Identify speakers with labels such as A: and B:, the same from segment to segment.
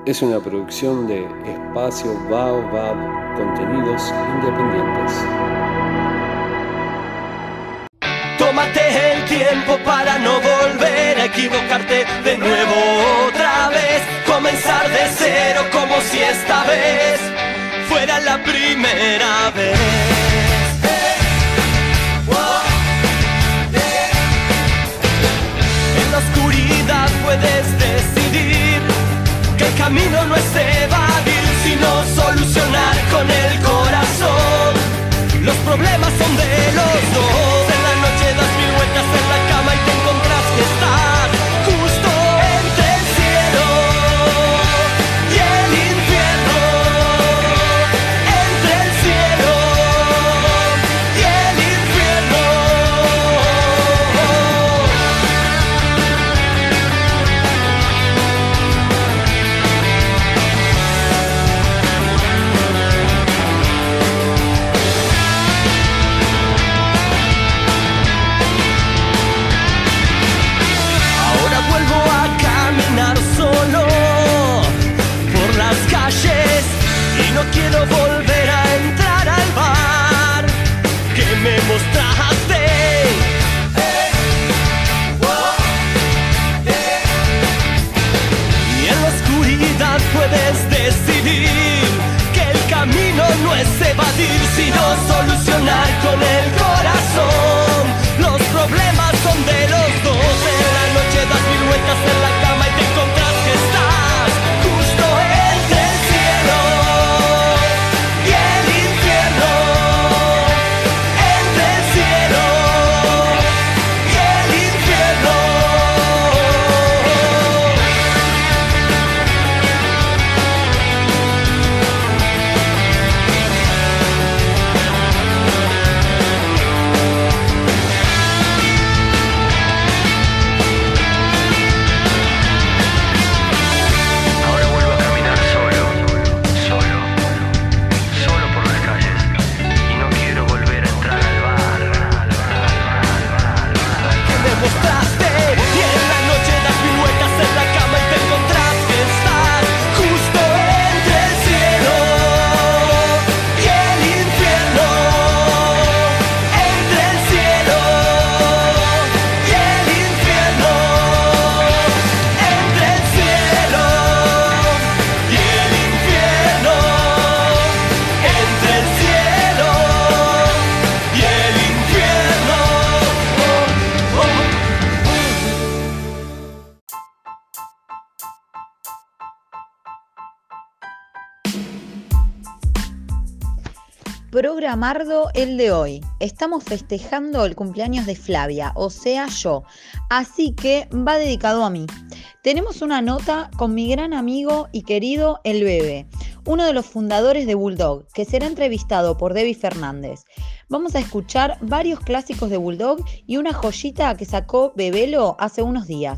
A: es una producción de Espacio Baobab, contenidos independientes.
B: Tómate el tiempo para no volver a equivocarte de nuevo otra vez. Comenzar de cero como si esta vez fuera la primera vez. En la oscuridad puedes decidir que el camino no es evadir, sino solucionar con el corazón. Los problemas son de los dos. En la noche das mil vueltas en la cama y te encontrás que estás justo entre el cielo y el infierno. Entre el cielo y el infierno. Solo por las calles y no quiero volver a entrar al bar que me mostraste. Y en la oscuridad puedes decidir que el camino no es evadir, sino solucionar con el corazón. Los problemas son de los dos. En la noche das mil vueltas en la cama y te encontrás que estás justo entre el cielo y el infierno. Entre el cielo y el infierno.
C: Programardo el de hoy. Estamos festejando el cumpleaños de Flavia, o sea yo, así que va dedicado a mí. Tenemos una nota con mi gran amigo y querido El Bebe, uno de los fundadores de Bulldog, que será entrevistado por Debbie Fernández. Vamos a escuchar varios clásicos de Bulldog y una joyita que sacó Bebelo hace unos días.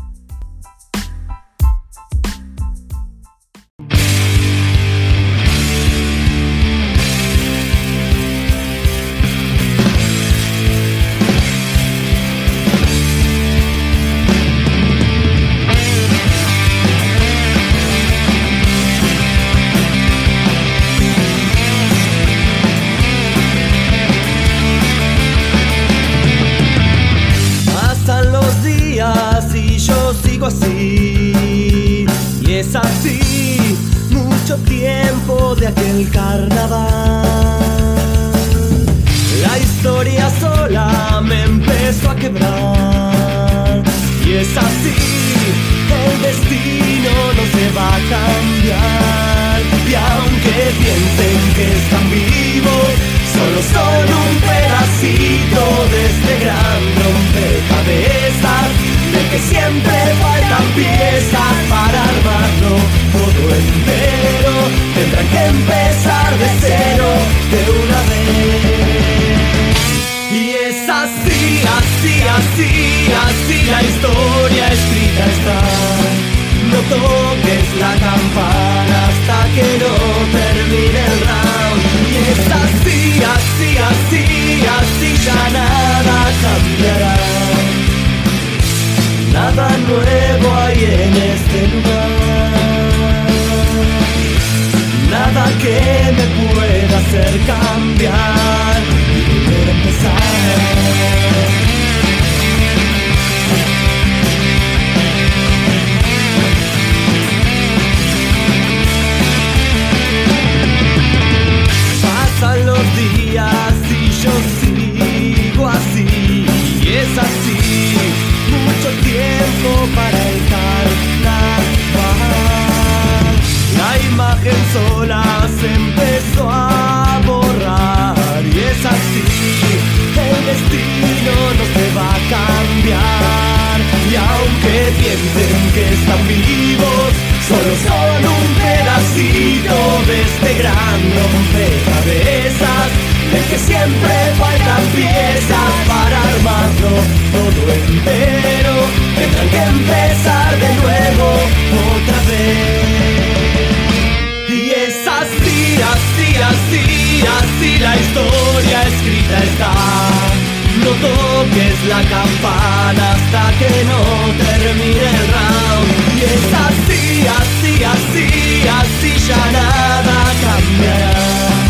B: Así, y es así, mucho tiempo de aquel carnaval. La historia sola me empezó a quebrar, y es así, el destino no se va a cambiar. Y aunque piensen que están vivos, solo son un pedacito de este gran rompecabezas, de que siempre faltan piezas para armarlo todo entero. Tendrán que empezar de cero de una vez. Y es así, así, así, así la historia escrita está. No toques la campana hasta que no termine el round. Y es así, así, así, así ya nada cambiará. Nada nuevo hay en este lugar. que me pueda hacer cambiar y volver a empezar. Pasan los días y yo sigo así, y es así, mucho tiempo para el carnaval. La imagen sola se empezó a borrar, y es así, el destino no se va a cambiar. Y aunque piensen que están vivos, solo son un pedacito de este gran rompecabezas, del que siempre faltan piezas para armarlo todo entero. Tendrán que empezar de nuevo otra vez. Y es así, así, así, así la historia escrita está. No toques la campana hasta que no termine el round. Y es así, así, así, así ya nada cambiará.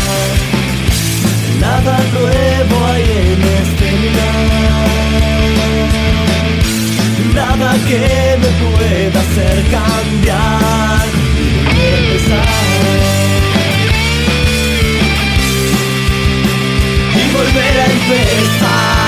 B: Nada nuevo hay en este lugar. Nada que me pueda hacer cambiar y empezar. Y volver a empezar.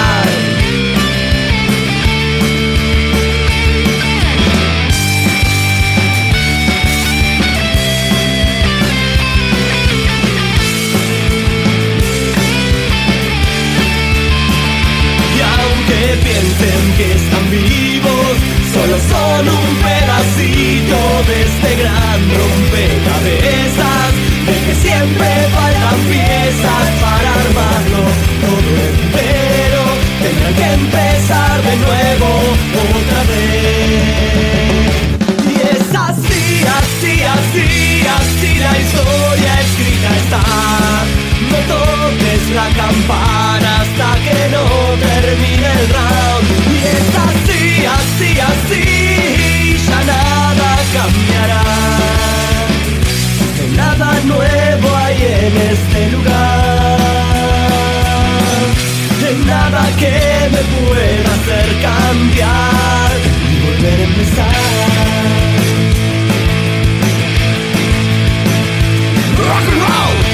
B: Piensen que están vivos, solo son un pedacito de este gran rompecabezas, del que siempre faltan piezas para armarlo todo entero. Tendrán que empezar de nuevo otra vez. Y es así, así, así, así la historia escrita está. No toques la campana hasta que no termine el round. Y es así, así, así, ya nada cambiará. Nada nuevo hay en este lugar. Nada que me pueda hacer cambiar y volver a empezar. Rock and roll.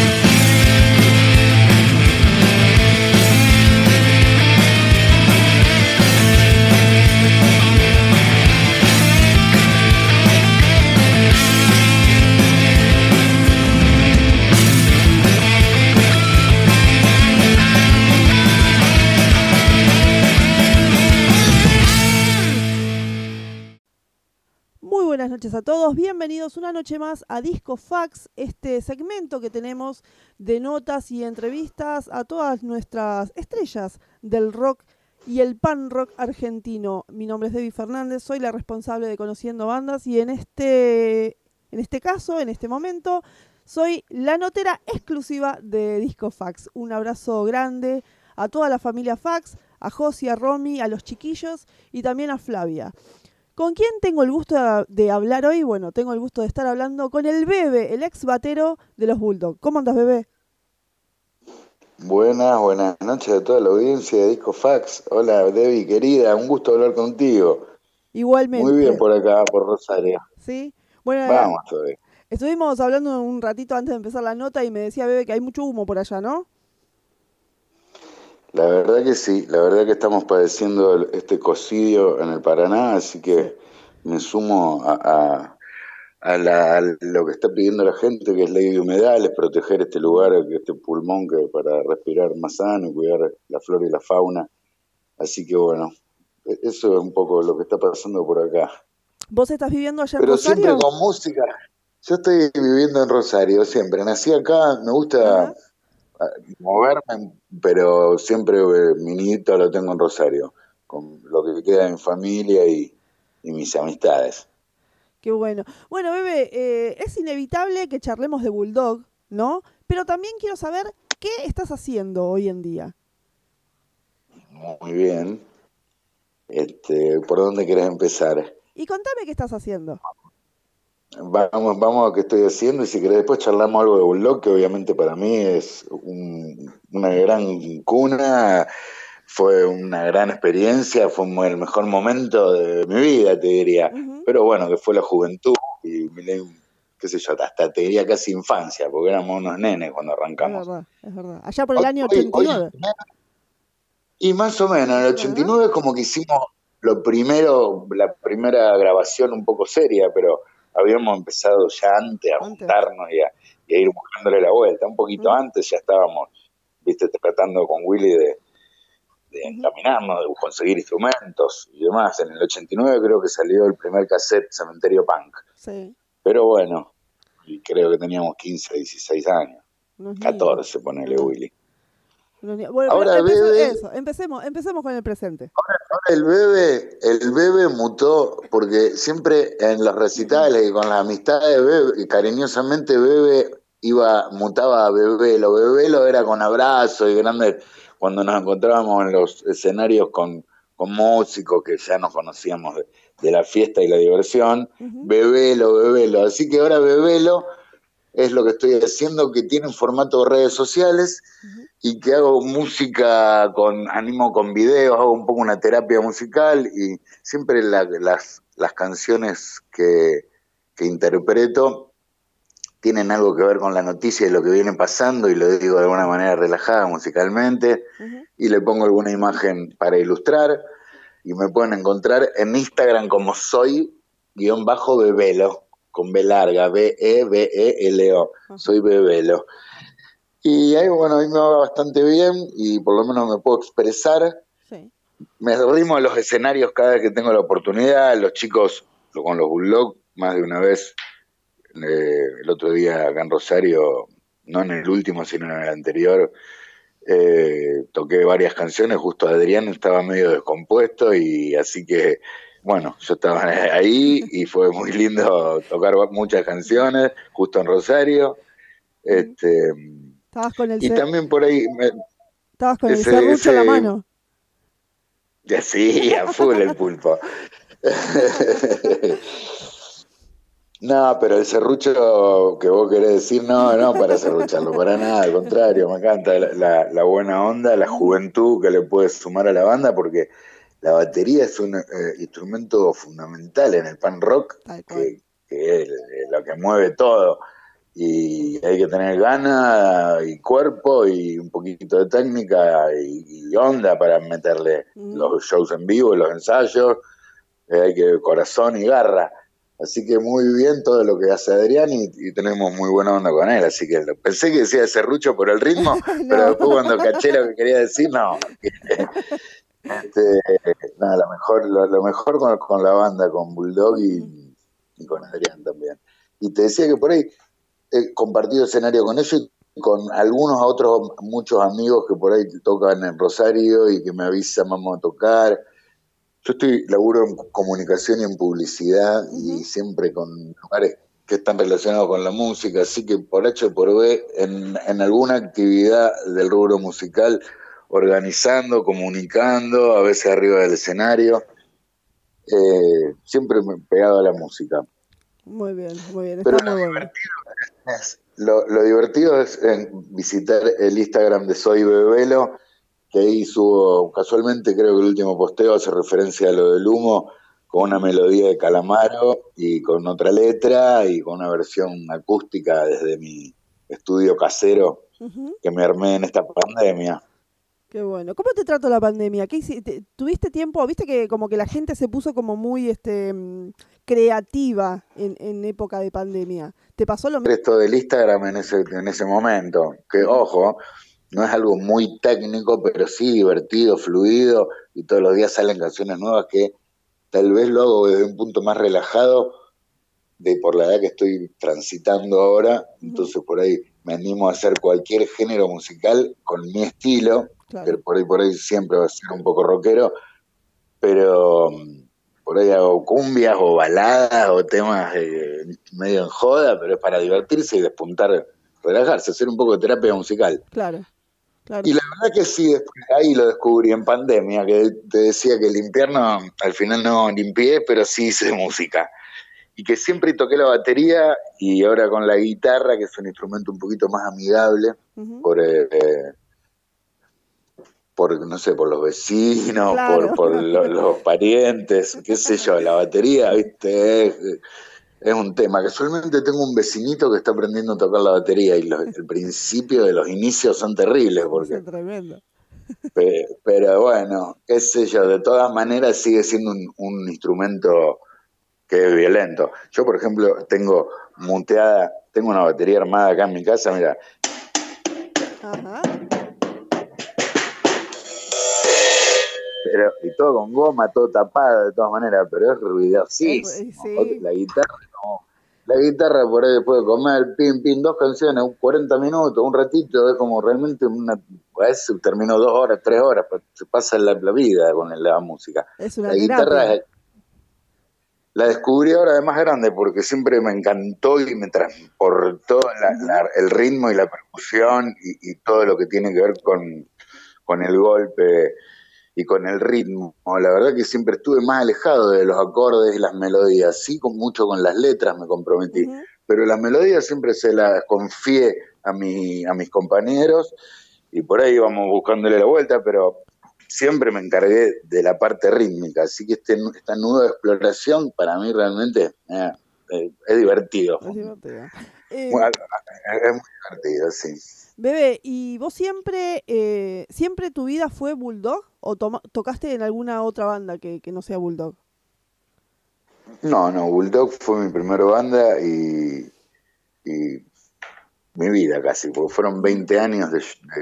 D: Buenas noches a todos, bienvenidos una noche más a Disco Fax, este segmento que tenemos de notas y entrevistas a todas nuestras estrellas del rock y el pan rock argentino. Mi nombre es Debbie Fernández, soy la responsable de Conociendo Bandas y en este caso, en este momento, soy la notera exclusiva de Disco Fax. Un abrazo grande a toda la familia Fax, a Josi, a Romy, a los chiquillos y también a Flavia. ¿Con quién tengo el gusto de hablar hoy? Bueno, tengo el gusto de estar hablando con el Bebe, el ex batero de los Bulldogs. ¿Cómo andas, Bebe?
E: Buenas noches a toda la audiencia de Disco Fax. Hola, Debbie, querida, un gusto hablar contigo.
D: Igualmente.
E: Muy bien por acá, por Rosario.
D: ¿Sí? Bueno,
E: vamos todavía.
D: Estuvimos hablando un ratito antes de empezar la nota y me decía Bebe que hay mucho humo por allá, ¿no?
E: La verdad que sí, la verdad que estamos padeciendo este ecocidio en el Paraná, así que me sumo a lo que está pidiendo la gente, que es ley de humedales, proteger este lugar, este pulmón que para respirar más sano y cuidar la flora y la fauna. Así que bueno, eso es un poco lo que está pasando por acá.
D: ¿Vos estás viviendo allá en
E: Pero
D: Rosario?
E: siempre con música. Yo estoy viviendo en Rosario siempre, nací acá, me gusta moverme, pero siempre mi nido lo tengo en Rosario, con lo que queda de mi familia y mis amistades.
D: Qué bueno. Bueno, Bebe, es inevitable que charlemos de Bulldog, ¿no? Pero también quiero saber qué estás haciendo hoy en día.
E: Muy bien. ¿Por dónde querés empezar?
D: Y contame qué estás haciendo.
E: Vamos a qué estoy haciendo y si querés después charlamos algo de Bulldog, que obviamente para mí es una gran cuna, fue una gran experiencia, fue el mejor momento de mi vida, te diría. Pero bueno, que fue la juventud y qué sé yo, hasta te diría casi infancia, porque éramos unos nenes cuando arrancamos.
D: Es verdad. Allá por el año 89.
E: Y más o menos, en el 89 es como que hicimos la primera grabación un poco seria, pero habíamos empezado ya antes a juntarnos y a ir buscándole la vuelta. Un poquito antes ya estábamos, tratando con Willy de encaminarnos, de conseguir instrumentos y demás. En el 89 creo que salió el primer cassette Cementerio Punk.
D: Sí.
E: Pero bueno, y creo que teníamos 15, 16 años. 14, ponele Willy.
D: Bueno, ahora empecemos con el presente.
E: Ahora el bebé mutó, porque siempre en los recitales y con las amistades, cariñosamente bebé mutaba a Bebelo. Bebelo era con abrazos y grandes, cuando nos encontrábamos en los escenarios con músicos que ya nos conocíamos de la fiesta y la diversión. Bebelo. Así que ahora Bebelo es lo que estoy haciendo, que tiene un formato de redes sociales y que hago música animo con videos, hago un poco una terapia musical y siempre las canciones que interpreto tienen algo que ver con la noticia y lo que viene pasando, y lo digo de alguna manera relajada musicalmente, y le pongo alguna imagen para ilustrar, y me pueden encontrar en Instagram como soy_Bebelo, con B larga, Bebelo, soy Bebelo. Y ahí, bueno, a mí me va bastante bien y por lo menos me puedo expresar. Sí. Me arrimo a los escenarios cada vez que tengo la oportunidad. Los chicos, con los Bulldog, más de una vez, el otro día acá en Rosario, no en el último, sino en el anterior, toqué varias canciones. Justo Adrián estaba medio descompuesto y así que, bueno, yo estaba ahí y fue muy lindo tocar muchas canciones, justo en Rosario.
D: Estabas con el
E: también por ahí
D: estabas con el serrucho en la mano.
E: Sí, a full el pulpo. No, pero el serrucho que vos querés decir, no para serrucharlo, para nada, al contrario, me encanta la buena onda, la juventud que le puedes sumar a la banda, porque la batería es un instrumento fundamental en el punk rock, que es lo que mueve todo. Y hay que tener ganas y cuerpo y un poquito de técnica y onda para meterle los shows en vivo, los ensayos, hay que corazón y garra. Así que muy bien todo lo que hace Adrián y tenemos muy buena onda con él. Así que pensé que decía serrucho por el ritmo, no. Pero después cuando caché lo que quería decir, no. Lo mejor con la banda, con Bulldog y con Adrián también. Y te decía que por ahí he compartido escenario con ellos y con algunos otros, muchos amigos que por ahí tocan en Rosario y que me avisan, vamos a tocar. Yo laburo en comunicación y en publicidad y siempre con lugares que están relacionados con la música, así que por H o por B, en alguna actividad del rubro musical, organizando, comunicando, a veces arriba del escenario, siempre pegado a la música.
D: Muy bien, está
E: pero
D: muy bueno.
E: Lo divertido es visitar el Instagram de Soy Bebelo, que ahí subo, casualmente creo que el último posteo hace referencia a lo del humo, con una melodía de Calamaro y con otra letra y con una versión acústica desde mi estudio casero que me armé en esta pandemia.
D: Qué bueno. ¿Cómo te trató la pandemia? ¿Qué hiciste? ¿Tuviste tiempo? ¿Viste que como que la gente se puso como muy creativa en época de pandemia? ¿Te pasó lo mismo?
E: Esto del Instagram en ese momento, que ojo, no es algo muy técnico, pero sí divertido, fluido, y todos los días salen canciones nuevas que tal vez lo hago desde un punto más relajado por la edad que estoy transitando ahora, entonces por ahí me animo a hacer cualquier género musical con mi estilo, claro. Que por ahí siempre va a ser un poco rockero, pero por ahí hago cumbias o baladas o temas medio en joda, pero es para divertirse y despuntar, relajarse, hacer un poco de terapia musical.
D: Claro.
E: Y la verdad que sí, ahí lo descubrí en pandemia, que te decía que limpiar al final no limpié, pero sí hice música. y que siempre toqué la batería y ahora con la guitarra, que es un instrumento un poquito más amigable, por no sé, por los vecinos,
D: claro.
E: por los parientes, qué sé yo, la batería, viste, es un tema. Casualmente tengo un vecinito que está aprendiendo a tocar la batería y el principio de los inicios son terribles, porque
D: Es tremendo.
E: pero bueno, qué sé yo, de todas maneras sigue siendo un instrumento que es violento. Yo, por ejemplo, tengo una batería armada acá en mi casa, mira.
D: Ajá.
E: Y todo con goma, todo tapado de todas maneras, pero es ruidosísimo.
D: Sí.
E: La guitarra por ahí después de comer, pim, 2 canciones, 40 minutos, un ratito, es como realmente a veces termino 2 horas, 3 horas, se pasa la vida con la música.
D: Es una
E: la guitarra
D: terapia.
E: La descubrí ahora de más grande porque siempre me encantó y me transportó el ritmo y la percusión y todo lo que tiene que ver con el golpe y con el ritmo. La verdad que siempre estuve más alejado de los acordes y las melodías, sí, mucho con las letras me comprometí, pero las melodías siempre se las confié a mis compañeros y por ahí íbamos buscándole la vuelta, pero siempre me encargué de la parte rítmica, así que esta nueva exploración para mí realmente es divertido.
D: Es divertido.
E: Bueno, es muy divertido, sí.
D: Bebé, ¿y vos siempre tu vida fue Bulldog o tocaste en alguna otra banda que no sea Bulldog?
E: No, Bulldog fue mi primera banda y mi vida casi, porque fueron 20 años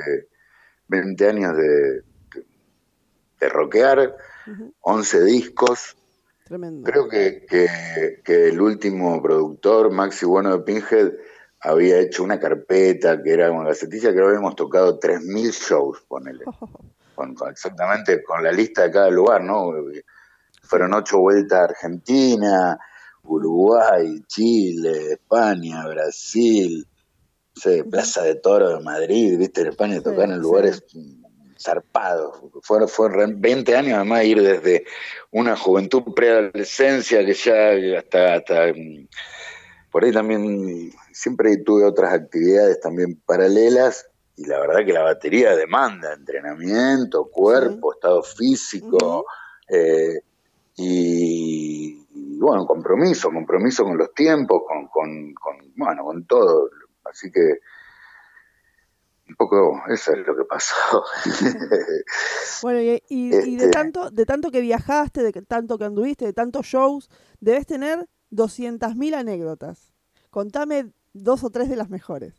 E: de rockear, 11 discos.
D: Tremendo.
E: Creo que el último productor, Maxi Bueno de Pinhead, había hecho una carpeta que era una gacetilla que habíamos tocado 3.000 shows, ponele. Exactamente con la lista de cada lugar, ¿no? Fueron 8 vueltas a Argentina, Uruguay, Chile, España, Brasil, no sé, Plaza de Toro de Madrid, viste, en España tocar en lugares zarpados. Fueron 20 años además, ir desde una juventud preadolescencia que ya hasta por ahí también siempre tuve otras actividades también paralelas y la verdad que la batería demanda entrenamiento, cuerpo, estado físico y bueno, compromiso con los tiempos, con todo, así que un poco eso es lo que pasó.
D: Bueno, y de tanto que viajaste, de tanto que anduviste, de tantos shows, debes tener 200.000 anécdotas. Contame 2 o 3 de las mejores.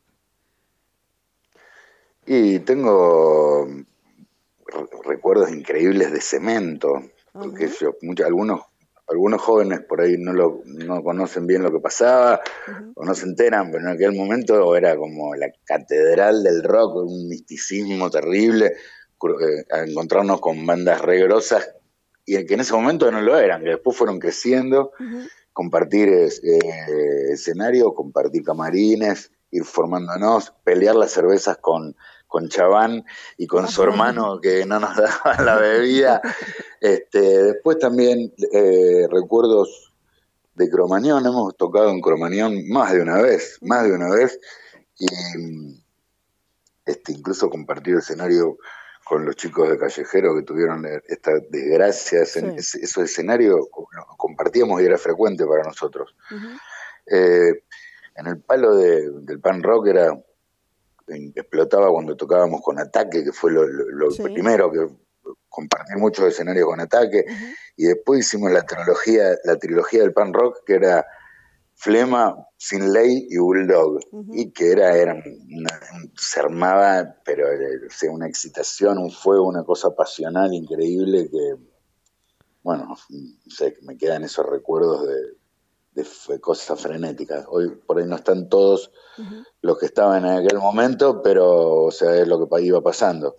E: Y tengo recuerdos increíbles de Cemento, porque algunos jóvenes por ahí no conocen bien lo que pasaba, o no se enteran, pero en aquel momento era como la catedral del rock, un misticismo terrible, a encontrarnos con bandas re grosas, y que en ese momento no lo eran, que después fueron creciendo, compartir escenario, compartir camarines, ir formándonos, pelear las cervezas con Chaván y con su hermano que no nos daba la bebida. Después también recuerdos de Cromañón, hemos tocado en Cromañón más de una vez, y incluso compartir escenario con los chicos de Callejero que tuvieron esta desgracia, esos escenarios compartíamos y era frecuente para nosotros. En el palo del punk rock explotaba cuando tocábamos con Ataque, que fue lo primero, que compartí muchos escenarios con Ataque, y después hicimos la trilogía del punk rock, que era Flema, Sin Ley y Bulldog, y que se armaba, pero una excitación, un fuego, una cosa pasional increíble que, bueno, no sé, me quedan esos recuerdos de cosas frenéticas. Hoy por ahí no están todos los que estaban en aquel momento, pero o sea, es lo que iba pasando.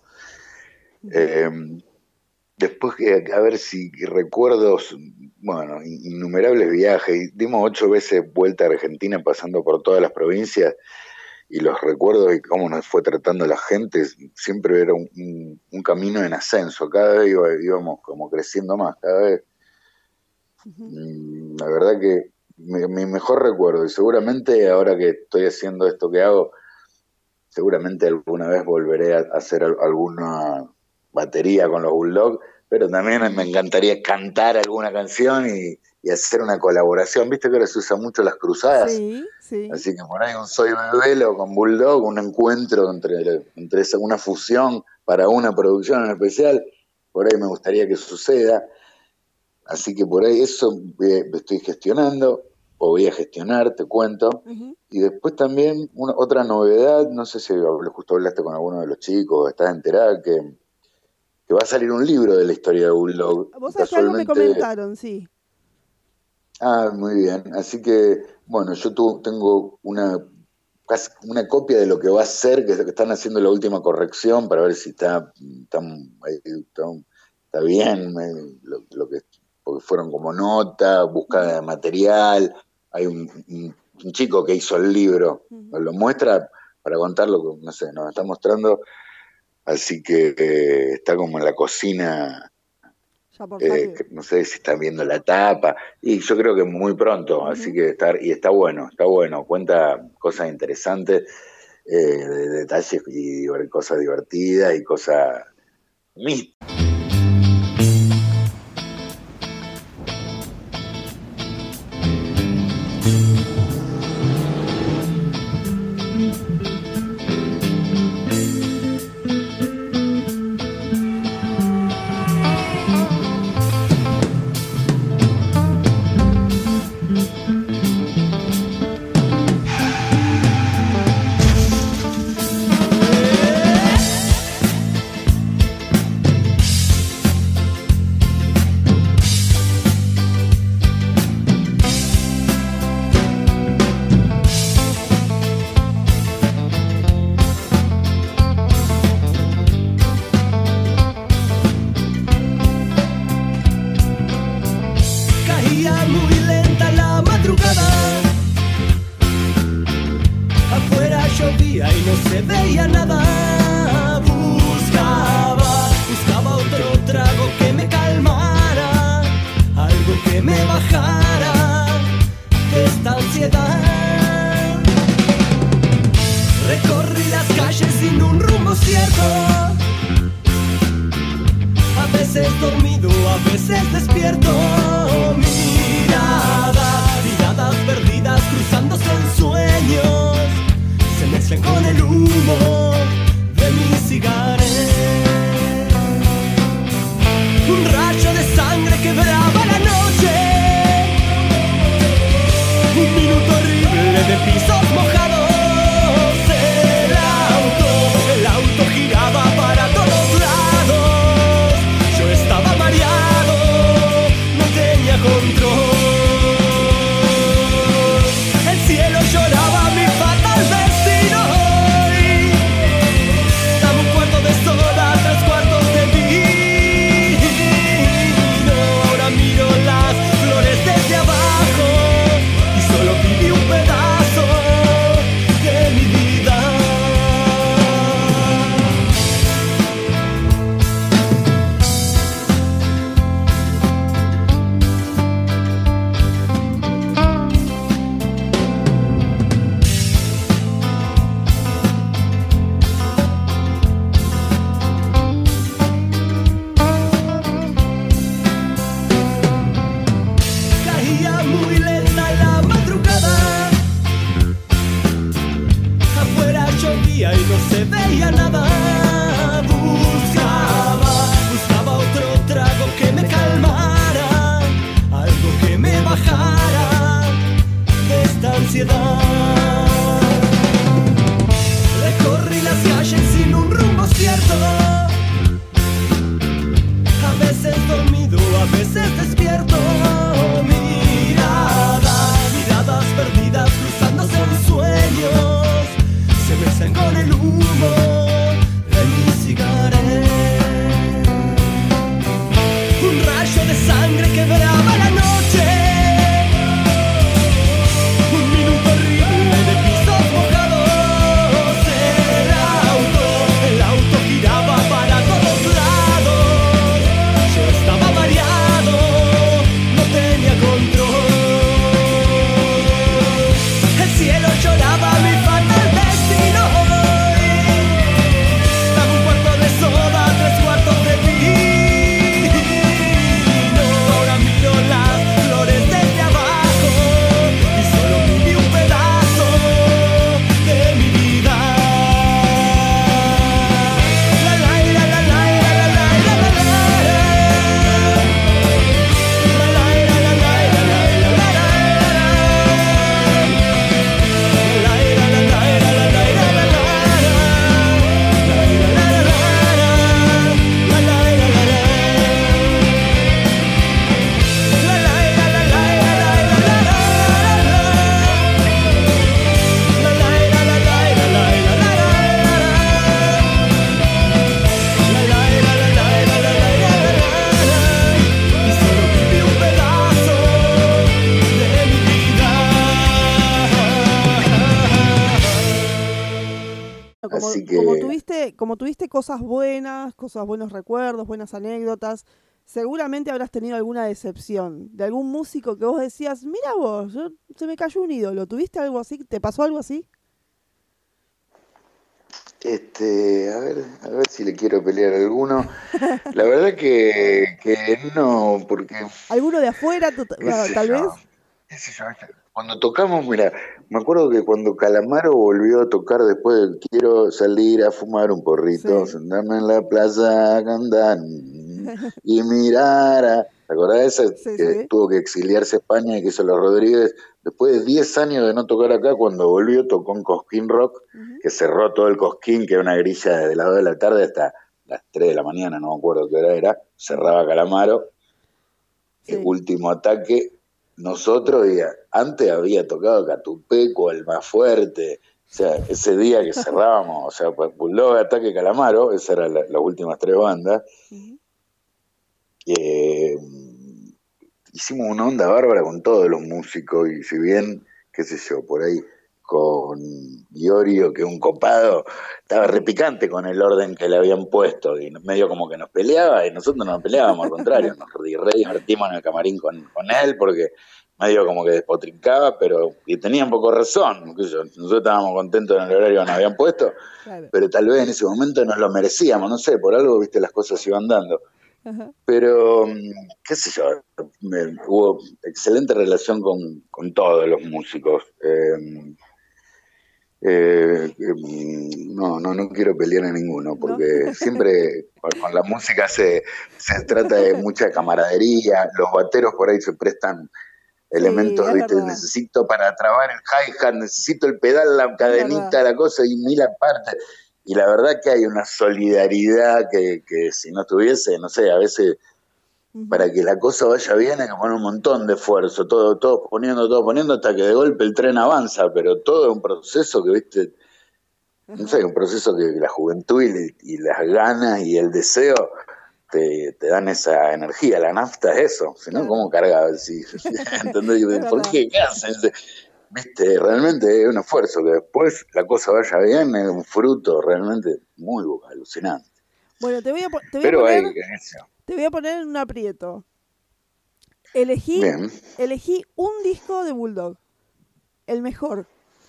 E: Después, a ver si recuerdos, bueno, innumerables viajes. Dimos 8 veces vuelta a Argentina pasando por todas las provincias y los recuerdos y cómo nos fue tratando la gente, siempre era un camino en ascenso. Cada vez íbamos como creciendo más, cada vez. La verdad que mi mejor recuerdo. Y seguramente ahora que estoy haciendo esto que hago, seguramente alguna vez volveré a hacer alguna batería con los Bulldogs, pero también me encantaría cantar alguna canción y hacer una colaboración. Viste que ahora se usa mucho las cruzadas.
D: Sí, sí.
E: Así que por ahí un Soy Bebelo con Bulldog, un encuentro entre una fusión para una producción en especial, por ahí me gustaría que suceda. Así que por ahí eso estoy gestionando, o voy a gestionar, te cuento.
D: Uh-huh.
E: Y después también otra novedad, no sé si justo hablaste con alguno de los chicos, estás enterada que va a salir un libro de la historia de Bulldog.
D: Vos sabés que algo me comentaron, sí.
E: Ah, muy bien. Así que, bueno, yo tengo una copia de lo que va a ser, que están haciendo la última corrección para ver si está bien, lo que, porque fueron como nota, búsqueda de material. Hay un chico que hizo el libro, nos lo muestra para contar lo que, no sé, nos está mostrando. Así que está como en la cocina. No sé si están viendo la tapa, y yo creo que muy pronto, así que está bueno, cuenta cosas interesantes, detalles y cosas divertidas y cosas místicas.
B: No te
E: Así que...
D: como tuviste cosas buenos recuerdos, buenas anécdotas, seguramente habrás tenido alguna decepción de algún músico que vos decías, mira vos, se me cayó un ídolo. ¿Tuviste algo así? ¿Te pasó algo así?
E: A ver si le quiero pelear a alguno. La verdad que no, porque,
D: ¿Alguno de afuera,
E: qué sé
D: tal vez?
E: yo, qué sé yo. Cuando tocamos, mira, me acuerdo que cuando Calamaro volvió a tocar después de Quiero salir a fumar un porrito,
D: Sí.
E: sentarme en la plaza a cantar y mirar a... ¿Te acordás de esa?
D: Sí,
E: Que
D: sí.
E: tuvo que exiliarse a España y que hizo los Rodríguez. Después de 10 años de no tocar acá, cuando volvió tocó en Cosquín Rock,
D: Ujú.
E: que cerró todo el Cosquín, que era una grilla de las 2 de la tarde hasta las 3 de la mañana, no me acuerdo qué hora era, cerraba Calamaro,
D: Sí.
E: Último Ataque, nosotros, y antes había tocado Catupeco, El Más Fuerte, o sea, ese día que cerrábamos, o sea, pues, Bulldog, Ataque, Calamaro, esas eran las últimas 3 bandas,
D: Ujú.
E: eh, hicimos una onda bárbara con todos los músicos, y si bien, qué sé yo, por ahí con Iorio, que un copado, estaba repicante con el orden que le habían puesto, y medio como que nos peleaba, y nosotros no nos peleábamos, al contrario, nos re divertimos en el camarín con él, porque medio como que despotricaba, pero y tenía un poco razón, qué sé yo, nosotros estábamos contentos en el horario que nos habían puesto,
D: Claro.
E: pero tal vez en ese momento nos lo merecíamos, no sé, por algo, viste, las cosas iban dando.
D: Ajá.
E: Pero, qué sé yo, hubo excelente relación con todos los músicos. No quiero pelear a ninguno,
D: ¿No?
E: porque siempre con la música se trata de mucha camaradería, los bateros por ahí se prestan
D: Sí,
E: elementos,
D: es
E: ¿viste?
D: verdad.
E: Necesito para trabar el hi-hat, necesito el pedal, la
D: Es verdad.
E: cadenita, la cosa, y mil aparte. Y la verdad que hay una solidaridad que si no tuviese, no sé, a veces
D: Ujú.
E: para que la cosa vaya bien hay que poner un montón de esfuerzo, todo poniendo, hasta que de golpe el tren avanza, pero todo es un proceso que, viste, no
D: Ajá.
E: sé, un proceso que la juventud y las ganas y el deseo te dan esa energía. La nafta es eso, si no, ¿cómo
D: Claro.
E: carga? Si, ¿entendés?
D: Es
E: ¿Por
D: verdad.
E: qué? ¿Qué hacen? Viste, realmente es un esfuerzo, que después la cosa vaya bien, es un fruto realmente muy alucinante.
D: Bueno,
E: Pero hay eso.
D: te voy a poner en un aprieto. Elegí,
E: Bien.
D: elegí un disco de Bulldog, el mejor.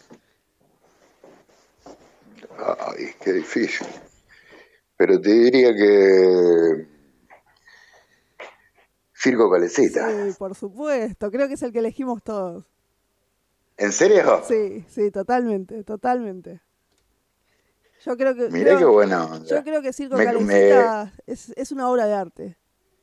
E: Ay, qué difícil. Pero te diría que Circo Calecita.
D: Sí, por supuesto. Creo que es el que elegimos todos.
E: ¿En serio?
D: Sí, sí, totalmente, totalmente. Yo creo que,
E: Mirá qué buena
D: yo
E: onda.
D: creo que Circo
E: Me,
D: Calecita es una obra de arte.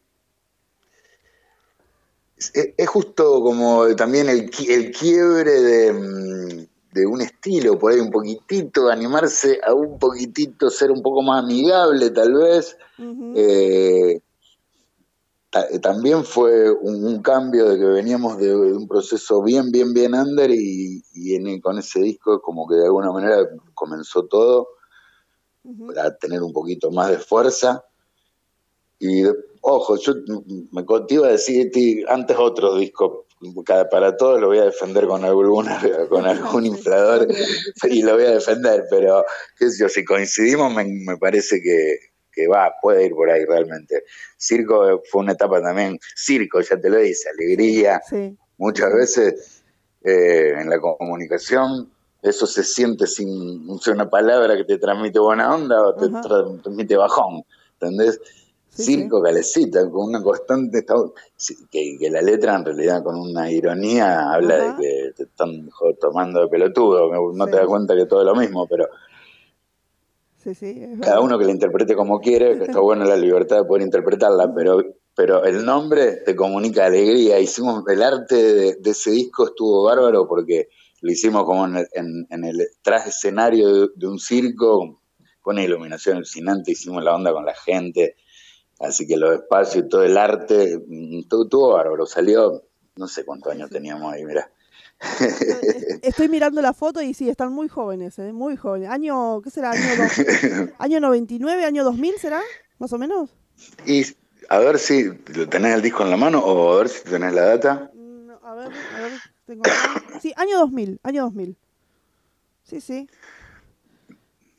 E: es justo como también el quiebre de un estilo, por ahí un poquitito, animarse a un poquitito, ser un poco más amigable tal vez.
D: Ujú.
E: Eh, También fue un cambio de que veníamos de un proceso bien under con ese disco como que de alguna manera comenzó todo
D: Ujú.
E: para tener un poquito más de fuerza. Y ojo, yo te iba a decir antes otros discos, para todos lo voy a defender con algún
D: Sí,
E: inflador
D: obvio.
E: y lo voy a defender, pero qué sé yo, si coincidimos me parece que puede ir por ahí realmente. Circo fue una etapa también, circo, ya te lo dice,
D: Sí,
E: alegría,
D: sí, sí,
E: muchas
D: sí.
E: veces en la comunicación eso se siente sin usar una palabra que te transmite buena onda o te
D: Ajá.
E: transmite bajón, ¿entendés?
D: Sí, sí.
E: Circo Calecita, con una constante, que la letra en realidad con una ironía habla de
D: Ajá.
E: que te están tomando de pelotudo, no te das
D: Sí,
E: cuenta que todo es lo mismo, pero
D: sí, sí, es
E: cada
D: verdad.
E: uno que la interprete como quiere, que está buena la libertad de poder interpretarla,
D: Ujú.
E: pero el nombre te comunica alegría. Hicimos el arte de ese disco, estuvo bárbaro porque lo hicimos como en el tras escenario de un circo, con una iluminación alucinante, hicimos la onda con la gente, así que los espacios y todo el arte, todo estuvo bárbaro, salió, no sé cuántos
D: Sí,
E: años
D: sí.
E: teníamos ahí, mirá.
D: Estoy mirando la foto y sí, están muy jóvenes, muy jóvenes. Año, ¿qué será? Año 99, año 2000 será, más o menos.
E: Y a ver si lo tenés el disco en la mano o a ver si tenés la data.
D: No, a ver, tengo acá. Sí, año 2000, año 2000. Sí, sí.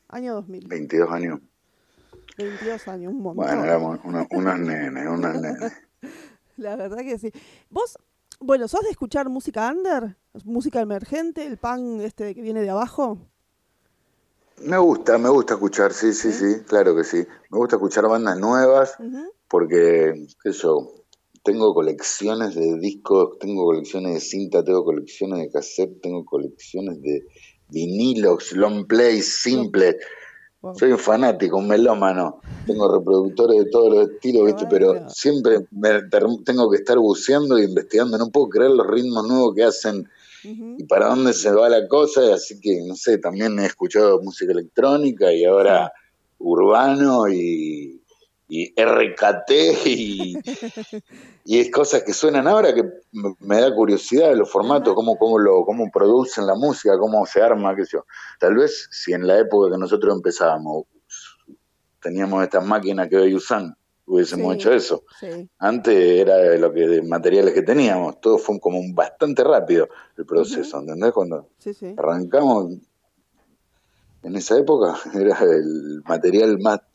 D: Año 2000.
E: 22 años.
D: 22 años, un montón.
E: Bueno, éramos unos nenes.
D: La verdad que sí. Vos, bueno, ¿sos de escuchar música under? ¿Música emergente? ¿El punk que viene de abajo?
E: Me gusta escuchar, sí, claro que sí. Me gusta escuchar bandas nuevas porque, qué sé yo, tengo colecciones de discos, tengo colecciones de cinta, tengo colecciones de cassette, tengo colecciones de vinilos, long play, simple. Wow. Soy un fanático, un melómano. Tengo reproductores de todos los estilos, ¿viste? Bueno. Pero siempre tengo que estar buceando e investigando. No puedo creer los ritmos nuevos que hacen y para dónde se va la cosa. Así que, no sé, también he escuchado música electrónica y ahora urbano y RKT y es cosas que suenan ahora que me da curiosidad de los formatos, cómo producen la música, cómo se arma, qué sé yo. Tal vez si en la época que nosotros empezábamos teníamos estas máquinas que hoy usan, hubiésemos hecho eso. Sí. Antes era de materiales que teníamos, todo fue como bastante rápido el proceso, ¿entendés? Cuando arrancamos en esa época era el material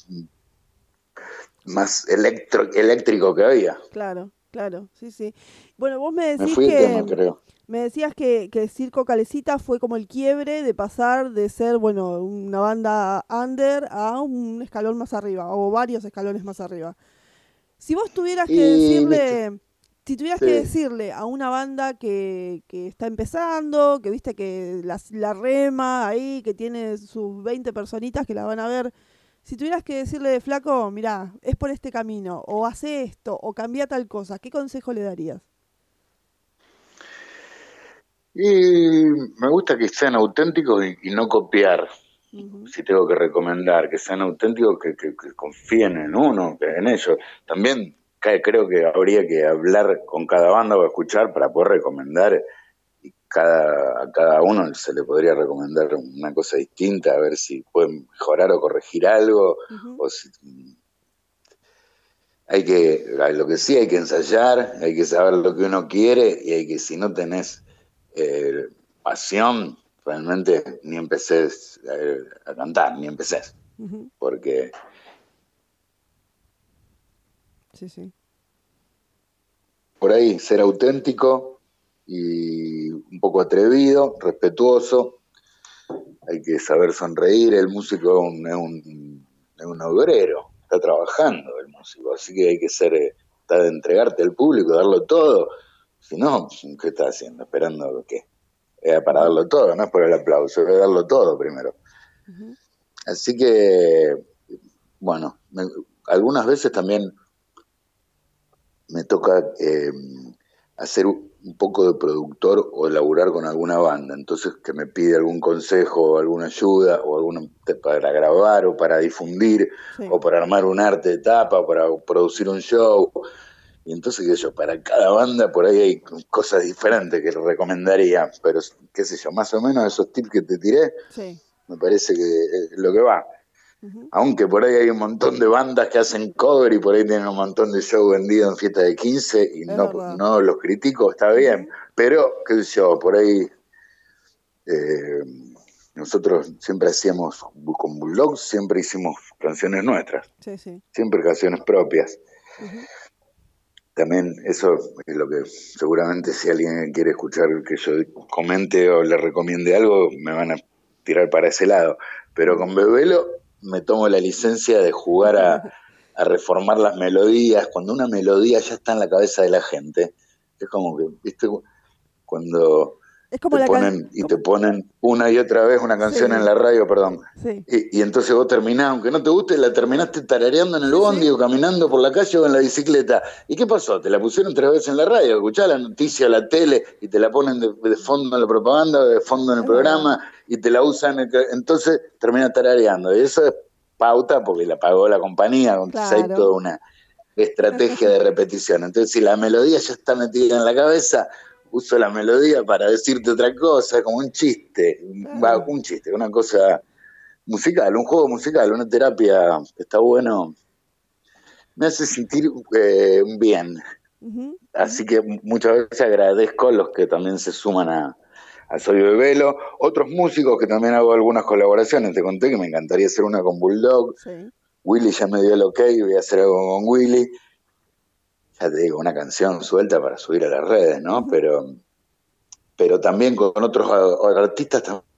E: más eléctrico que había.
D: Claro, sí. Bueno, vos me decís me decías que Circo Calecita fue como el quiebre de pasar de ser, bueno, una banda under a un escalón más arriba, o varios escalones más arriba. Si vos tuvieras que decirle a una banda que está empezando, que viste que la rema ahí, que tiene sus 20 personitas que la van a ver, si tuvieras que decirle, flaco, mirá, es por este camino, o hace esto, o cambia tal cosa, ¿qué consejo le darías?
E: Y me gusta que sean auténticos y no copiar. Si tengo que recomendar, que sean auténticos, que confíen en uno, que en ellos. También creo que habría que hablar con cada banda o escuchar para poder recomendar. Y a cada uno se le podría recomendar una cosa distinta, a ver si pueden mejorar o corregir algo, o si lo que sí hay que ensayar, hay que saber lo que uno quiere, y hay que, si no tenés pasión, realmente ni empecés a cantar, ni empecés, porque
D: sí.
E: Por ahí ser auténtico y un poco atrevido, respetuoso, hay que saber sonreír. El músico es un obrero, está trabajando el músico, así que hay que tratar de entregarte al público, darlo todo. Si no, ¿qué estás haciendo? ¿Esperando qué? Para darlo todo, no es por el aplauso, es darlo todo primero. Así que, bueno, algunas veces también me toca hacer un poco de productor o laburar con alguna banda, entonces que me pide algún consejo o alguna ayuda o para grabar o para difundir o para armar un arte de tapa o para producir un show. Y entonces, qué sé yo, para cada banda por ahí hay cosas diferentes que recomendaría, pero qué sé yo, más o menos esos tips que te tiré, me parece que es lo que va. Aunque por ahí hay un montón de bandas que hacen cover y por ahí tienen un montón de shows vendidos en fiestas de 15 y no los critico, está bien, pero qué sé yo, por ahí nosotros siempre hacíamos, con Bulldog siempre hicimos canciones nuestras, siempre canciones propias. También eso es lo que seguramente si alguien quiere escuchar que yo comente o le recomiende algo, me van a tirar para ese lado. Pero con Bebelo me tomo la licencia de jugar a reformar las melodías. Cuando una melodía ya está en la cabeza de la gente, es como que, ¿viste? Cuando
D: es como
E: te ponen una y otra vez una canción en la radio, perdón. Y entonces vos terminás, aunque no te guste, la terminaste tarareando en el bondi o caminando por la calle o en la bicicleta. ¿Y qué pasó? Te la pusieron 3 veces en la radio, escuchás la noticia, la tele, y te la ponen de fondo en la propaganda, de fondo en el programa, y te la usan, entonces terminas tarareando. Y eso es pauta porque la pagó la compañía, hay toda una estrategia de repetición. Entonces, si la melodía ya está metida en la cabeza, uso la melodía para decirte otra cosa, como un chiste, una cosa musical, un juego musical, una terapia, está bueno, me hace sentir bien. Así que muchas veces agradezco a los que también se suman a a Soy Bebelo. Otros músicos que también hago algunas colaboraciones. Te conté que me encantaría hacer una con Bulldog.
D: Sí.
E: Willy ya me dio el ok, voy a hacer algo con Willy. Ya te digo, una canción suelta para subir a las redes, ¿no? Pero también con otros artistas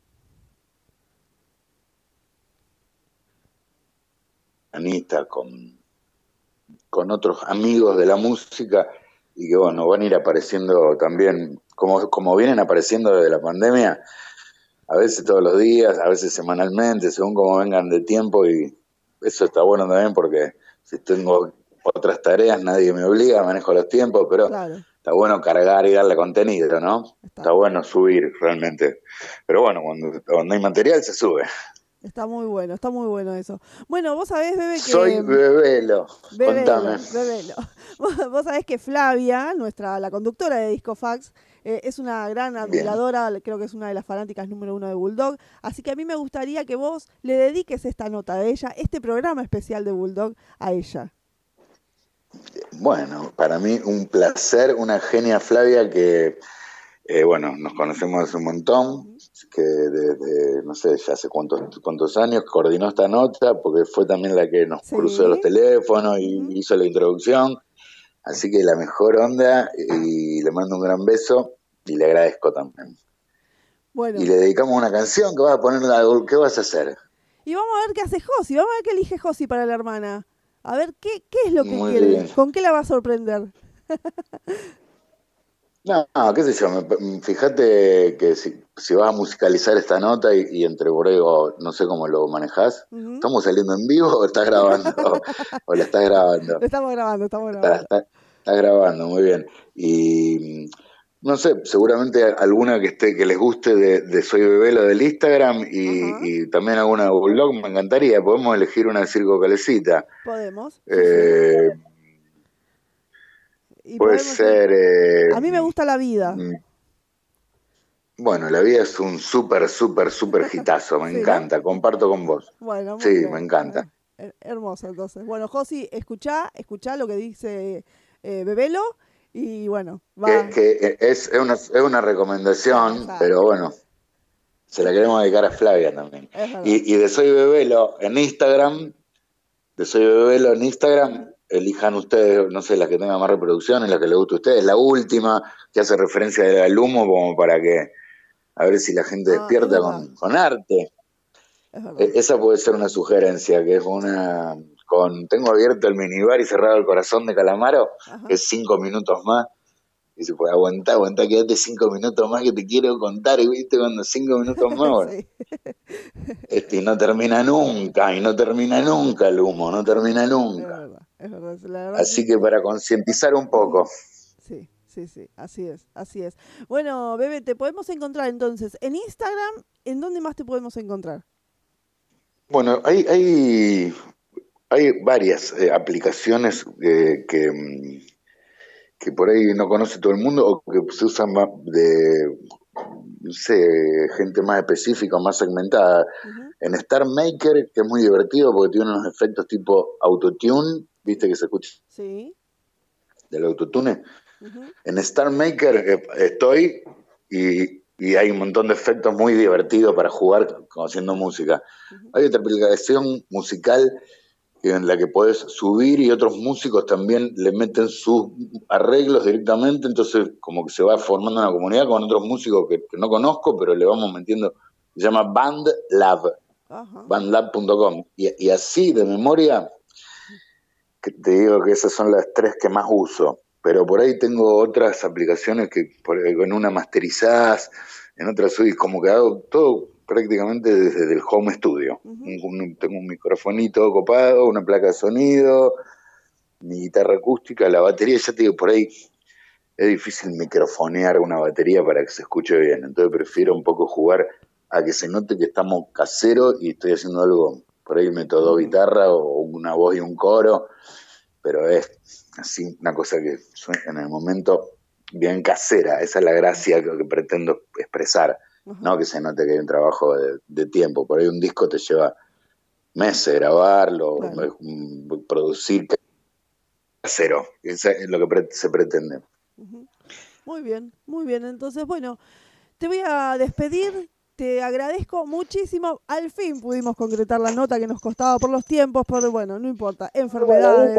E: con otros amigos de la música y que bueno, van a ir apareciendo también, como vienen apareciendo desde la pandemia, a veces todos los días, a veces semanalmente, según como vengan de tiempo, y eso está bueno también porque si tengo otras tareas nadie me obliga, manejo los tiempos, pero
D: Claro.
E: Está bueno cargar y darle contenido, ¿no? Está bueno subir realmente, pero bueno, cuando hay material se sube.
D: Está muy bueno eso. Bueno, vos sabés, Bebe, que...
E: Soy Bebelo, contame.
D: Bebelo. Vos sabés que Flavia, la conductora de Disco Fax, es una gran admiradora, creo que es una de las fanáticas número 1 de Bulldog, así que a mí me gustaría que vos le dediques esta nota de ella, este programa especial de Bulldog a ella.
E: Bueno, para mí un placer, una genia Flavia que... bueno, nos conocemos hace un montón, que desde, no sé, ya hace cuántos años coordinó esta nota, porque fue también la que nos cruzó los teléfonos y hizo la introducción, así que la mejor onda, y le mando un gran beso, y le agradezco también. Bueno. Y le dedicamos una canción que vas a poner, ¿qué vas a hacer?
D: Y vamos a ver qué hace Josi, vamos a ver qué elige Josi para la hermana, a ver qué es lo que quiere, bien. ¿Con qué la va a sorprender?
E: No, qué sé yo, fíjate que si vas a musicalizar esta nota y entre por ahí, no sé cómo lo manejás, ¿estamos saliendo en vivo o estás grabando? ¿O la estás grabando?
D: Estamos grabando.
E: Estás grabando, muy bien. Y no sé, seguramente alguna que les guste de Soy Bebelo del Instagram y también alguna de Bulldog, me encantaría. Podemos elegir una de Circo Calecita.
D: Podemos.
E: Puede ser...
D: a mí me gusta La Vida.
E: Bueno, La Vida es un súper hitazo, me encanta, ¿no? Comparto con vos.
D: Bueno,
E: sí, bien. Me encanta.
D: Hermoso, entonces. Bueno, Josi, escuchá lo que dice Bebelo y bueno, va.
E: Que es una recomendación, pero bueno, se la queremos dedicar a Flavia también. Y de Soy Bebelo en Instagram, elijan ustedes, no sé, la que tenga más reproducciones, la que les guste a ustedes, la última, que hace referencia al humo, como para que, a ver si la gente despierta con arte. Esa puede ser una sugerencia, que es tengo abierto el minibar y cerrado el corazón de Calamaro, que es 5 minutos más. Y se puede aguantar, quédate 5 minutos más que te quiero contar, y viste cuando 5 minutos más, bueno. Y no termina nunca el humo, no termina nunca.
D: Es verdad, la verdad.
E: Así que para concientizar un poco.
D: Sí, así es. Bueno, Bebe, te podemos encontrar entonces en Instagram, ¿en dónde más te podemos encontrar?
E: Bueno, hay varias aplicaciones que por ahí no conoce todo el mundo o que se usan más no sé, gente más específica o más segmentada. En Star Maker, que es muy divertido porque tiene unos efectos tipo autotune, ¿viste que se escucha?
D: Sí.
E: Del autotune. En Star Maker estoy y hay un montón de efectos muy divertidos para jugar haciendo música. Hay otra aplicación musical en la que podés subir y otros músicos también le meten sus arreglos directamente, entonces como que se va formando una comunidad con otros músicos que no conozco, pero le vamos metiendo, se llama BandLab, bandlab.com, y así de memoria, que te digo que esas son las 3 que más uso, pero por ahí tengo otras aplicaciones que en una masterizadas, en otras soy como que hago todo prácticamente desde el home studio. Tengo un microfonito copado, una placa de sonido, mi guitarra acústica, la batería, ya te digo, por ahí es difícil microfonear una batería para que se escuche bien, entonces prefiero un poco jugar a que se note que estamos caseros y estoy haciendo algo, por ahí meto 2 guitarras o una voz y un coro, pero es así una cosa que suena en el momento bien casera, esa es la gracia que pretendo expresar. No que se note que hay un trabajo de tiempo. Por ahí un disco te lleva meses grabarlo, producir casero. Eso es lo que se pretende.
D: Muy bien. Entonces, bueno, te voy a despedir. Te agradezco muchísimo. Al fin pudimos concretar la nota que nos costaba por los tiempos, pero bueno, no importa. Enfermedades.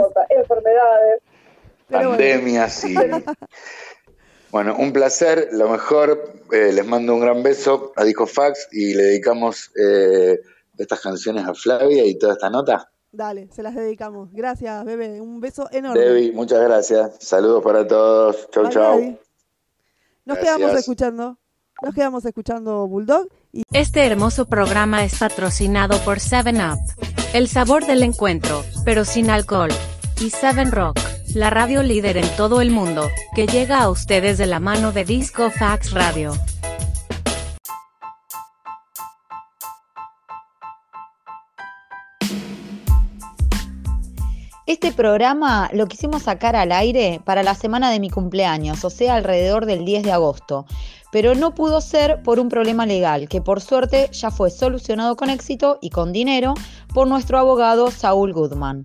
E: Pandemias, sí. Bueno, un placer, lo mejor. Les mando un gran beso a Disco Fax y le dedicamos estas canciones a Flavia y toda esta nota.
D: Dale, se las dedicamos. Gracias, bebé. Un beso enorme.
E: Debbie, muchas gracias. Saludos para todos. Chau, chau.
D: Nos quedamos escuchando Bulldog.
F: Este hermoso programa es patrocinado por 7up, el sabor del encuentro, pero sin alcohol, y 7Rock, la radio líder en todo el mundo, que llega a ustedes de la mano de Disco Fax Radio.
C: Este programa lo quisimos sacar al aire para la semana de mi cumpleaños, o sea, alrededor del 10 de agosto. Pero no pudo ser por un problema legal, que por suerte ya fue solucionado con éxito y con dinero por nuestro abogado Saúl Goodman.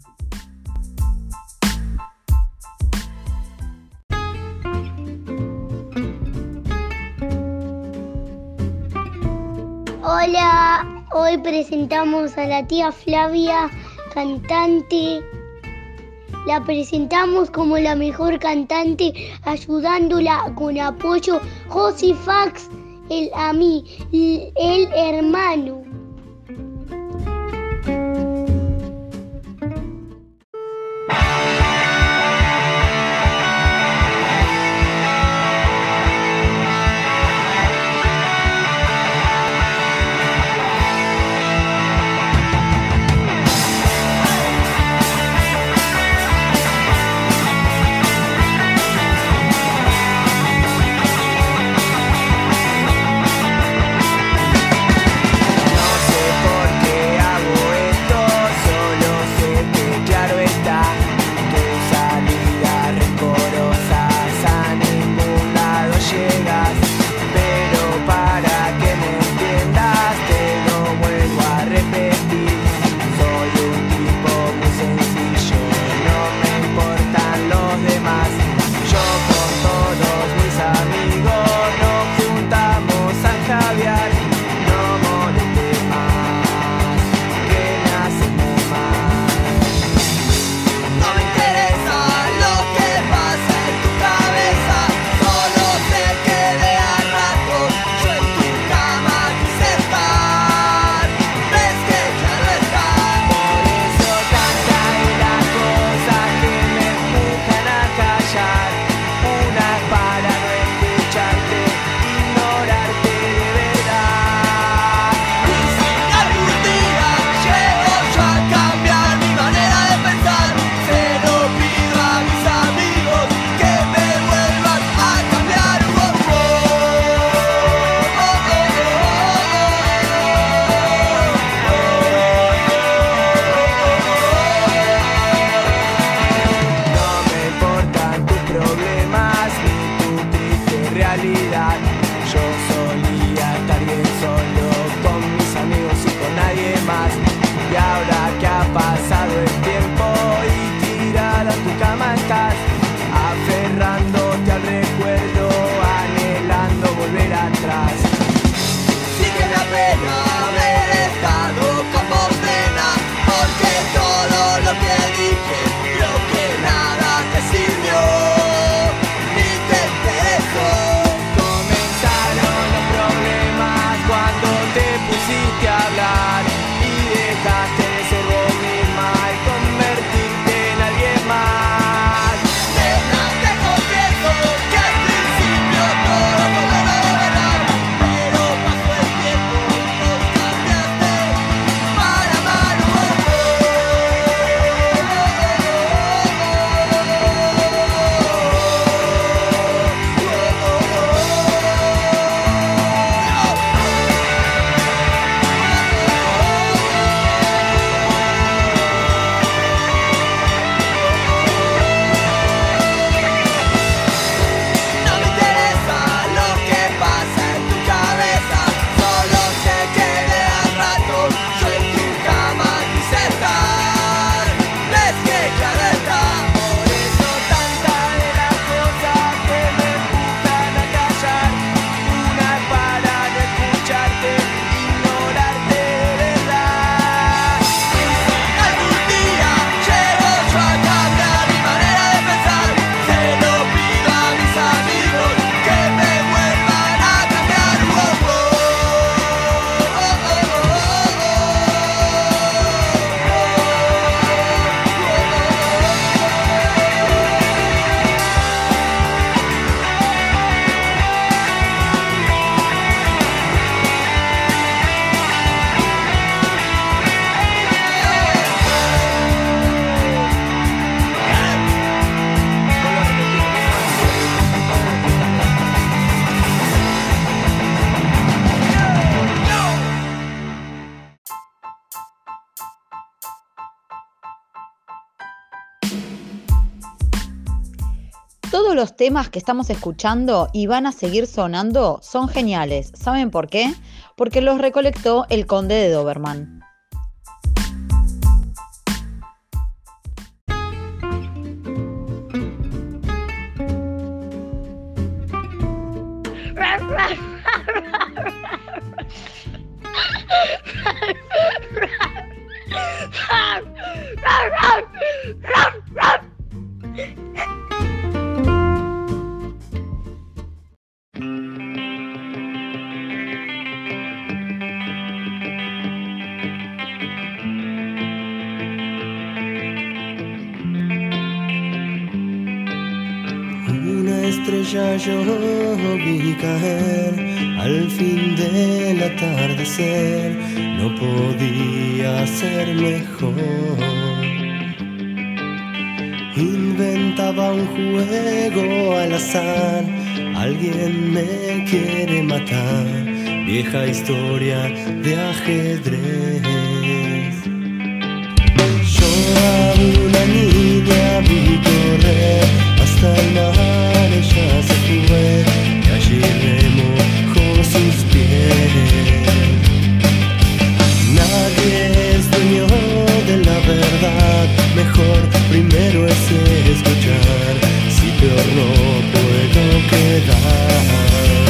G: Hola, hoy presentamos a la tía Flavia, cantante. La presentamos como la mejor cantante, ayudándola con apoyo José Fax, el hermano.
C: los temas que estamos escuchando y van a seguir sonando son geniales. ¿Saben por qué? Porque los recolectó el Conde de Doberman.
B: Una estrella yo vi caer al fin del atardecer, no podía ser mejor. Inventaba un juego al azar, alguien me quiere matar, vieja historia de ajedrez. Yo a una niña vi correr hasta el mar, ella se fue y allí remojó sus pies. Nadie es dueño de la verdad, mejor primero es escuchar, si peor no puedo quedar.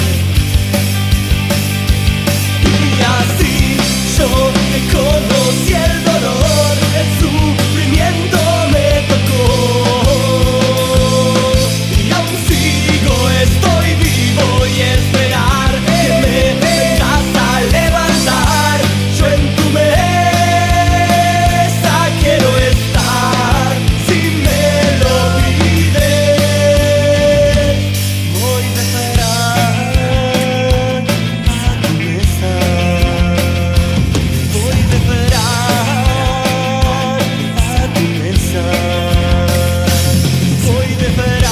B: Y así yo conocí el dolor, el sufrimiento me tocó. Estoy vivo y esperar que me vengas a levantar. Yo en tu mesa quiero estar, si me lo pides. Voy a esperar a tu mesa. Voy a esperar a tu mesa. Voy a esperar.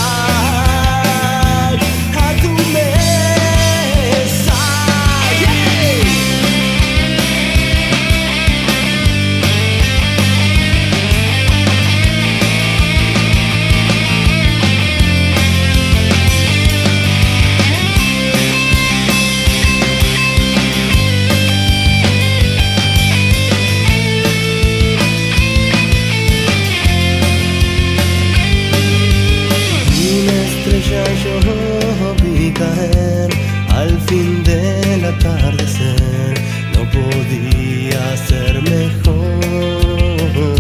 B: Yo vi caer al fin del atardecer, no podía ser mejor.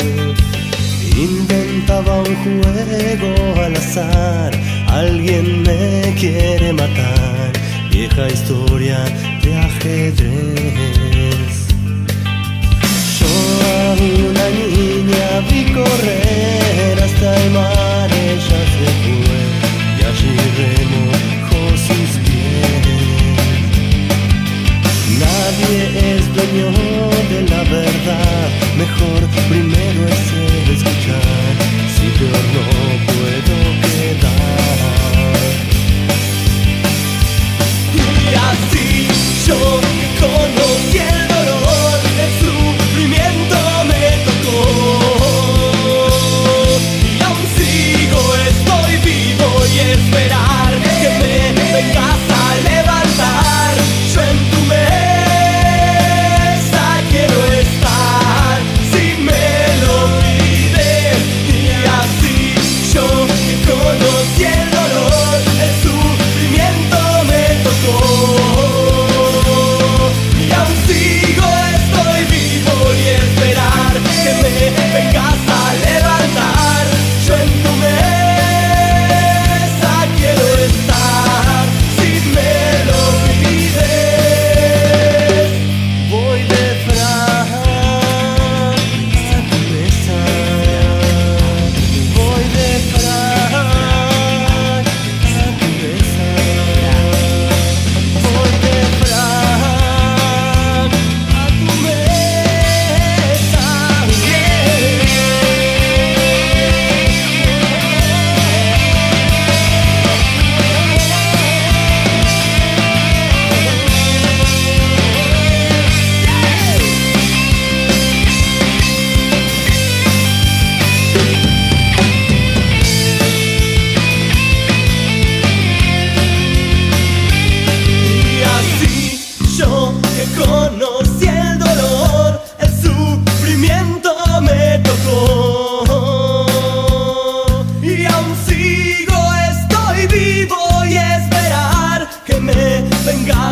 B: Inventaba un juego al azar, alguien me quiere matar, vieja historia de ajedrez. Yo a una niña vi correr hasta el mar, ella se fue y allí remojó sus pies. Nadie es dueño de la verdad, mejor primero es escuchar, si peor no puedo quedar. Y así yo conocí el dolor, el sufrimiento me tocó. Y aún sigo, estoy vivo.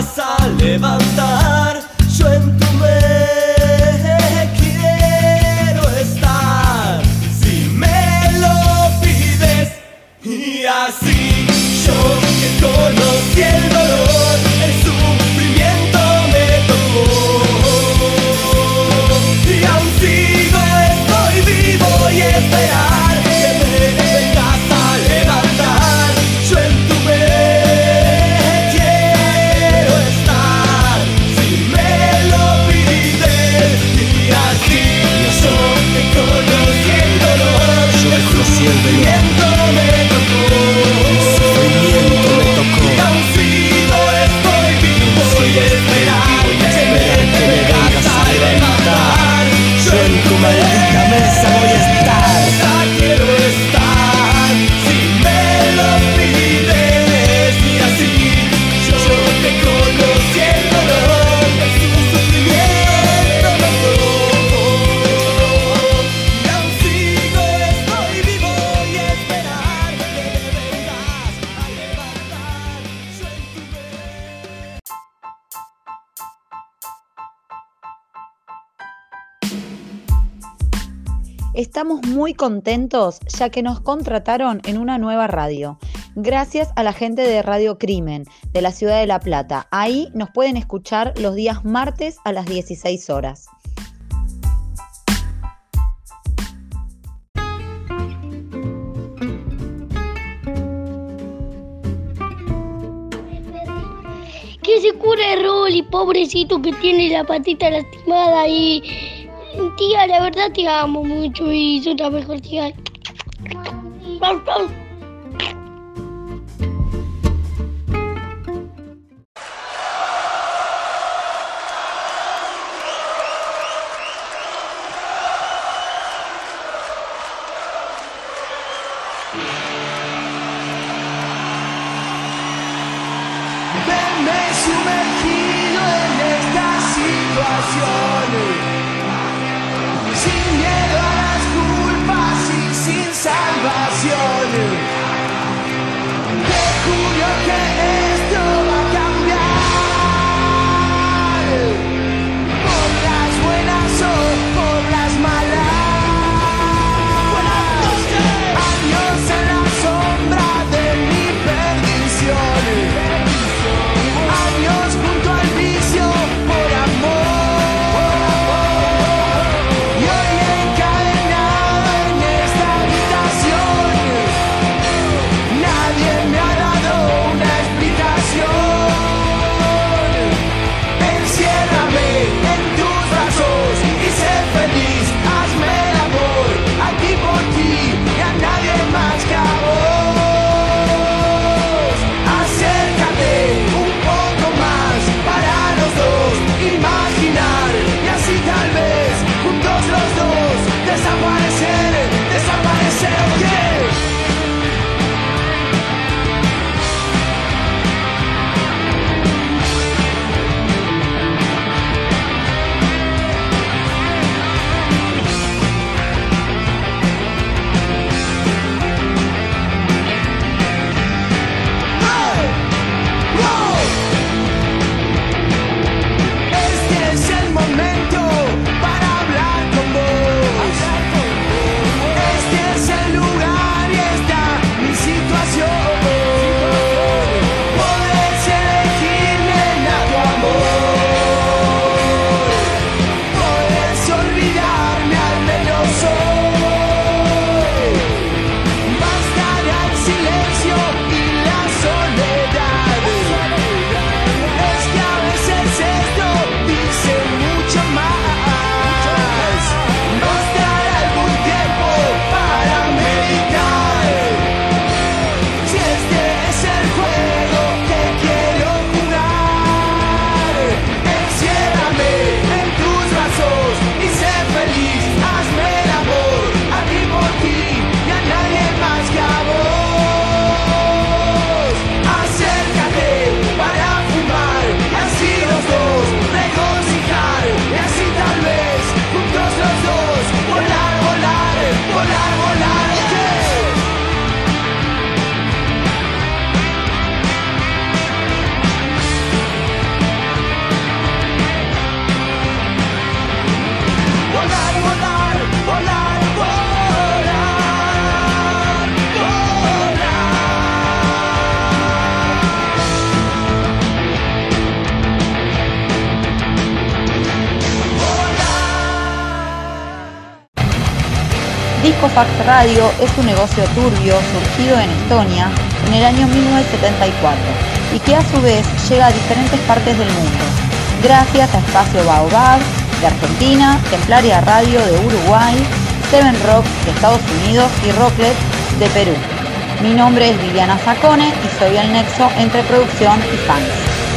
B: vengas a levantar. Yo en tu me quiero estar, si me lo pides. Y así yo que conocí el dolor, el sufrimiento me tocó. Y aún sigo, estoy vivo y esperar que me vengas a levantar. Yo en tu me quiero estar, si me lo pides. Y así yo que conocí el dolor, el sufrimiento me tocó. Y aún sigo, estoy vivo y esperar que me vengas a levantar. Yo en tu maldita mesa voy a estar, quiero estar, si me lo pides. Y así yo te conocí el dolor, el sufrimiento me tocó. Y aún sigo, estoy vivo y esperar que me vengas a levantar. Yo en tu
C: Estamos muy contentos ya que nos contrataron en una nueva radio. Gracias a la gente de Radio Crimen de la ciudad de La Plata. Ahí nos pueden escuchar los días martes a las 16 horas.
G: Que se cure Rolly, pobrecito que tiene la patita lastimada. Y tía, la verdad te amo mucho y sos la mejor tía.
B: Verme sumergido en esta situación, sin miedo a las culpas y sin salvación. Te juro que esto va a cambiar, por las buenas o por las malas. Años en la sombra de mi perdición, años junto al vicio por amor.
C: Discofax Radio es un negocio turbio surgido en Estonia en el año 1974 y que a su vez llega a diferentes partes del mundo, gracias a Espacio Baobab de Argentina, Templaria Radio de Uruguay, Seven Rock de Estados Unidos y Rocklet de Perú. Mi nombre es Viviana Zacone y soy el nexo entre producción y fans.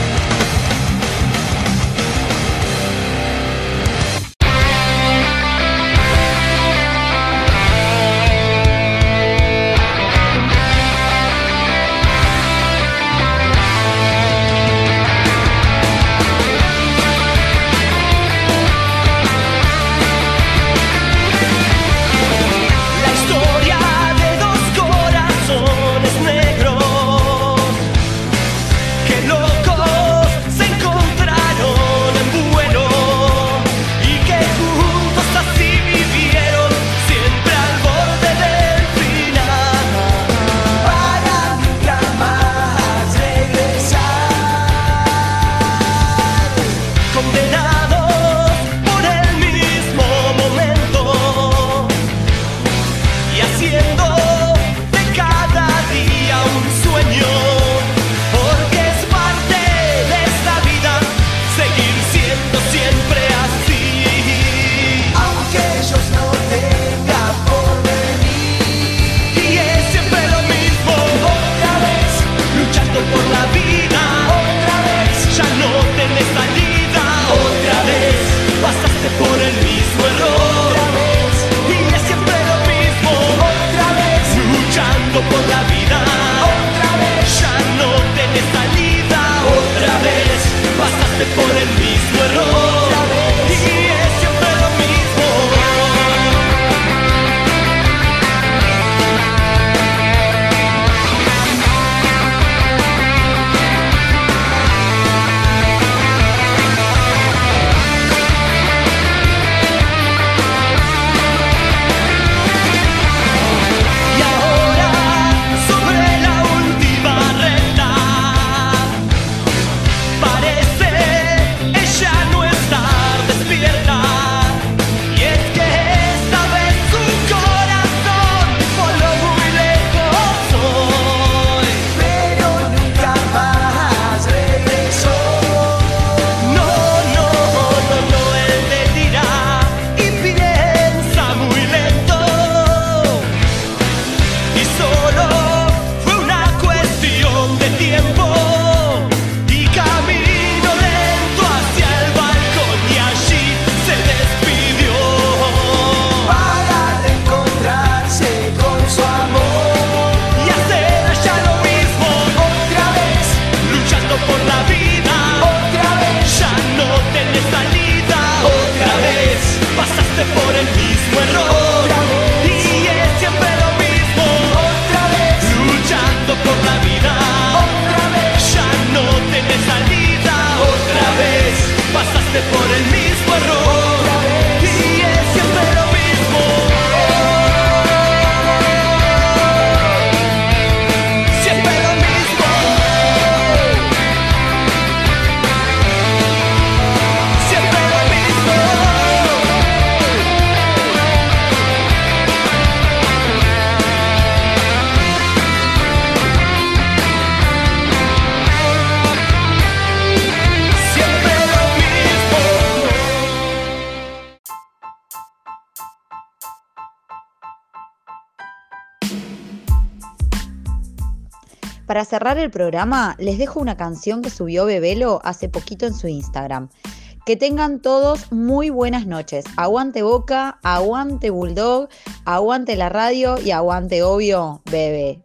C: Para cerrar el programa, les dejo una canción que subió Bebelo hace poquito en su Instagram. Que tengan todos muy buenas noches. Aguante Boca, aguante Bulldog, aguante la radio y aguante, obvio, Bebe.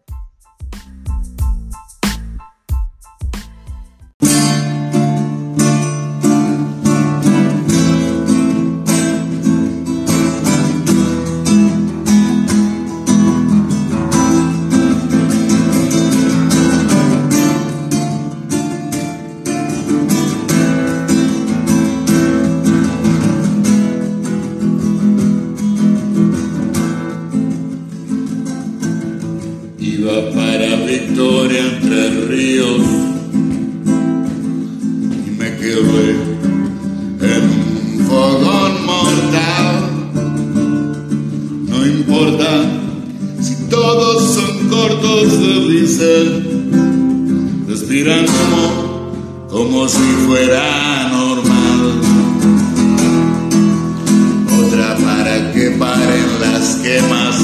H: Entre ríos y me quedé en un fogón mortal. No importa respiran como si fuera normal. Otra para que paren las quemas.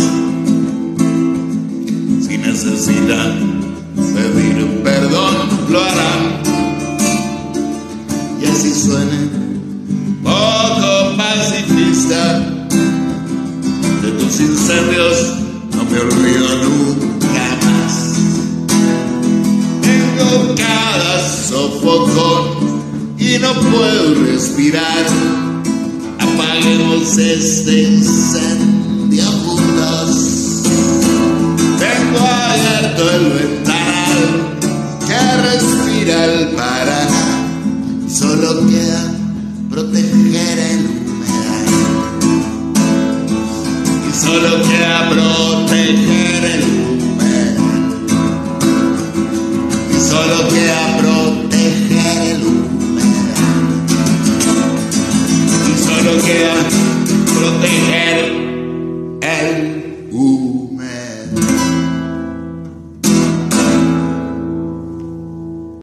H: Si necesitan pedir perdón, lo harán. Y así suene poco pacifista. De tus incendios no me olvido nunca más. Tengo cada sofocón y no puedo respirar. Apaguemos este incendio juntos. Tengo abierto el ventanal que respira el Paraná. Solo queda proteger el humedal. Y solo queda proteger el humedal. Y solo queda proteger el humedal. Y solo queda proteger el